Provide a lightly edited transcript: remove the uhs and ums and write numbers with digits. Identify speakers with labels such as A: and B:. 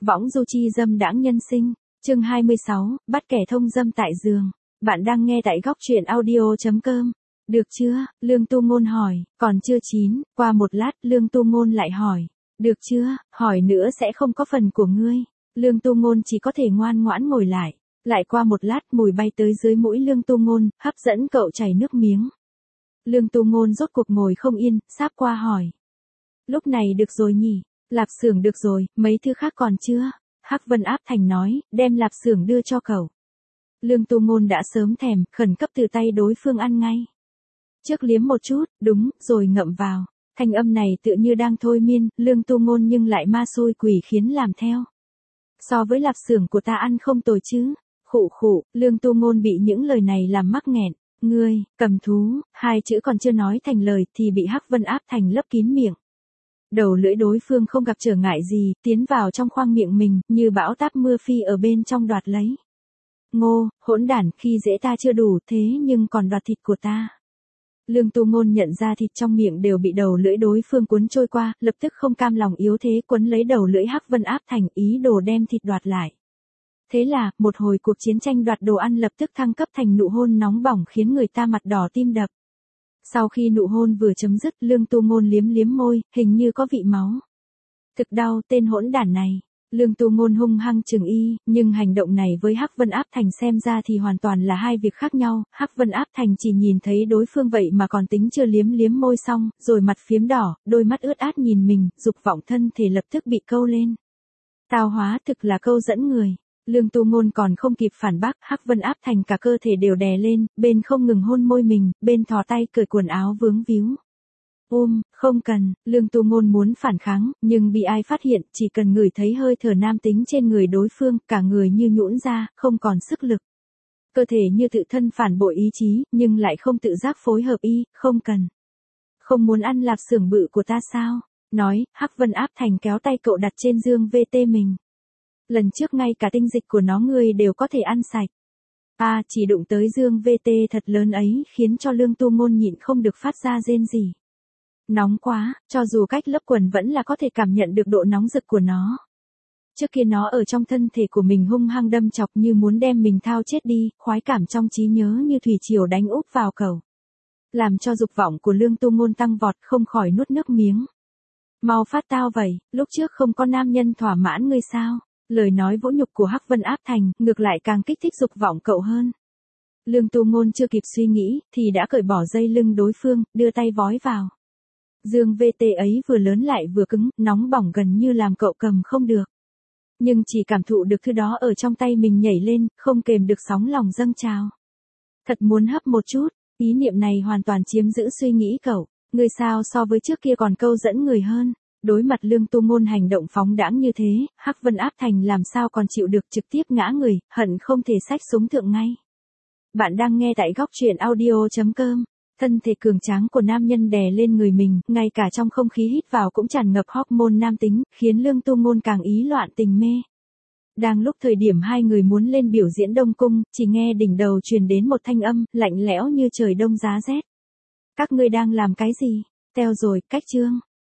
A: Võng du chi dâm đãng nhân sinh, chương 26, bắt kẻ thông dâm tại giường. Bạn đang nghe tại góc truyện audio.com. Được chưa? Lương Tu Ngôn hỏi, còn chưa chín. Qua một lát, Lương Tu Ngôn lại hỏi, được chưa? Hỏi nữa sẽ không có phần của ngươi. Lương Tu Ngôn chỉ có thể ngoan ngoãn ngồi lại. Lại qua một lát, mùi bay tới dưới mũi Lương Tu Ngôn, hấp dẫn cậu chảy nước miếng. Lương Tu Ngôn rốt cuộc ngồi không yên, sáp qua hỏi. Lúc này được rồi nhỉ? Lạp xưởng được rồi, mấy thứ khác còn chưa? Hắc Vân Áp Thành nói, đem lạp xưởng đưa cho cậu. Lương Tu Ngôn đã sớm thèm, khẩn cấp từ tay đối phương ăn ngay. Trước liếm một chút, đúng, rồi ngậm vào. Thanh âm này tựa như đang thôi miên, Lương Tu Ngôn nhưng lại ma xui quỷ khiến làm theo. So với lạp xưởng của ta ăn không tồi chứ. Khụ khụ, Lương Tu Ngôn bị những lời này làm mắc nghẹn. Ngươi, cầm thú, hai chữ còn chưa nói thành lời thì bị Hắc Vân Áp Thành lấp kín miệng. Đầu lưỡi đối phương không gặp trở ngại gì, tiến vào trong khoang miệng mình, như bão táp mưa phi ở bên trong đoạt lấy. Ngô, hỗn đản, khi dễ ta chưa đủ, thế nhưng còn đoạt thịt của ta. Lương Tu Ngôn nhận ra thịt trong miệng đều bị đầu lưỡi đối phương cuốn trôi qua, lập tức không cam lòng yếu thế quấn lấy đầu lưỡi Hắc Vân Áp Thành, ý đồ đem thịt đoạt lại. Thế là, một hồi cuộc chiến tranh đoạt đồ ăn lập tức thăng cấp thành nụ hôn nóng bỏng khiến người ta mặt đỏ tim đập. Sau khi nụ hôn vừa chấm dứt, Lương Tu Ngôn liếm liếm môi, hình như có vị máu. Thực đau, tên hỗn đản này. Lương Tu Ngôn hung hăng chừng y, nhưng hành động này với Hắc Vân Áp Thành xem ra thì hoàn toàn là hai việc khác nhau. Hắc Vân Áp Thành chỉ nhìn thấy đối phương vậy mà còn tính chưa liếm liếm môi xong, rồi mặt phiếm đỏ, đôi mắt ướt át nhìn mình, dục vọng thân thể lập tức bị câu lên. Tao hóa thực là câu dẫn người. Lương Tu Ngôn còn không kịp phản bác, Hắc Vân Áp Thành cả cơ thể đều đè lên, bên không ngừng hôn môi mình, bên thò tay cởi quần áo vướng víu. Không cần, Lương Tu Ngôn muốn phản kháng, nhưng bị ai phát hiện, chỉ cần ngửi thấy hơi thở nam tính trên người đối phương, cả người như nhũn ra, không còn sức lực. Cơ thể như tự thân phản bội ý chí, nhưng lại không tự giác phối hợp không cần. Không muốn ăn lạp xưởng bự của ta sao? Nói, Hắc Vân Áp Thành kéo tay cậu đặt trên dương VT mình. Lần trước ngay cả tinh dịch của nó ngươi đều có thể ăn sạch. Chỉ đụng tới dương VT thật lớn ấy khiến cho Lương Tu Ngôn nhịn không được phát ra rên rỉ. Nóng quá, cho dù cách lớp quần vẫn là có thể cảm nhận được độ nóng rực của nó. Trước kia nó ở trong thân thể của mình hung hăng đâm chọc như muốn đem mình thao chết đi, khoái cảm trong trí nhớ như thủy triều đánh úp vào cầu. Làm cho dục vọng của Lương Tu Ngôn tăng vọt không khỏi nuốt nước miếng. Mau phát tao vậy, lúc trước không có nam nhân thỏa mãn ngươi sao? Lời nói vỗ nhục của Hắc Vân Áp Thành, ngược lại càng kích thích dục vọng cậu hơn. Lương Tu Ngôn chưa kịp suy nghĩ, thì đã cởi bỏ dây lưng đối phương, đưa tay vói vào. Dương VT ấy vừa lớn lại vừa cứng, nóng bỏng gần như làm cậu cầm không được. Nhưng chỉ cảm thụ được thứ đó ở trong tay mình nhảy lên, không kềm được sóng lòng dâng trào. Thật muốn hấp một chút, ý niệm này hoàn toàn chiếm giữ suy nghĩ cậu. Người sao so với trước kia còn câu dẫn người hơn. Đối mặt Lương Tu Ngôn hành động phóng đãng như thế, Hắc Vân Áp Thành làm sao còn chịu được, trực tiếp ngã người, hận không thể xách súng thượng ngay. Bạn đang nghe tại góc truyện audio.com. Thân thể cường tráng của nam nhân đè lên người mình, ngay cả trong không khí hít vào cũng tràn ngập hormone nam tính, khiến Lương Tu Ngôn càng ý loạn tình mê. Đang lúc thời điểm hai người muốn lên biểu diễn Đông Cung, chỉ nghe đỉnh đầu truyền đến một thanh âm, lạnh lẽo như trời đông giá rét. Các ngươi đang làm cái gì? Teo rồi, cách chương.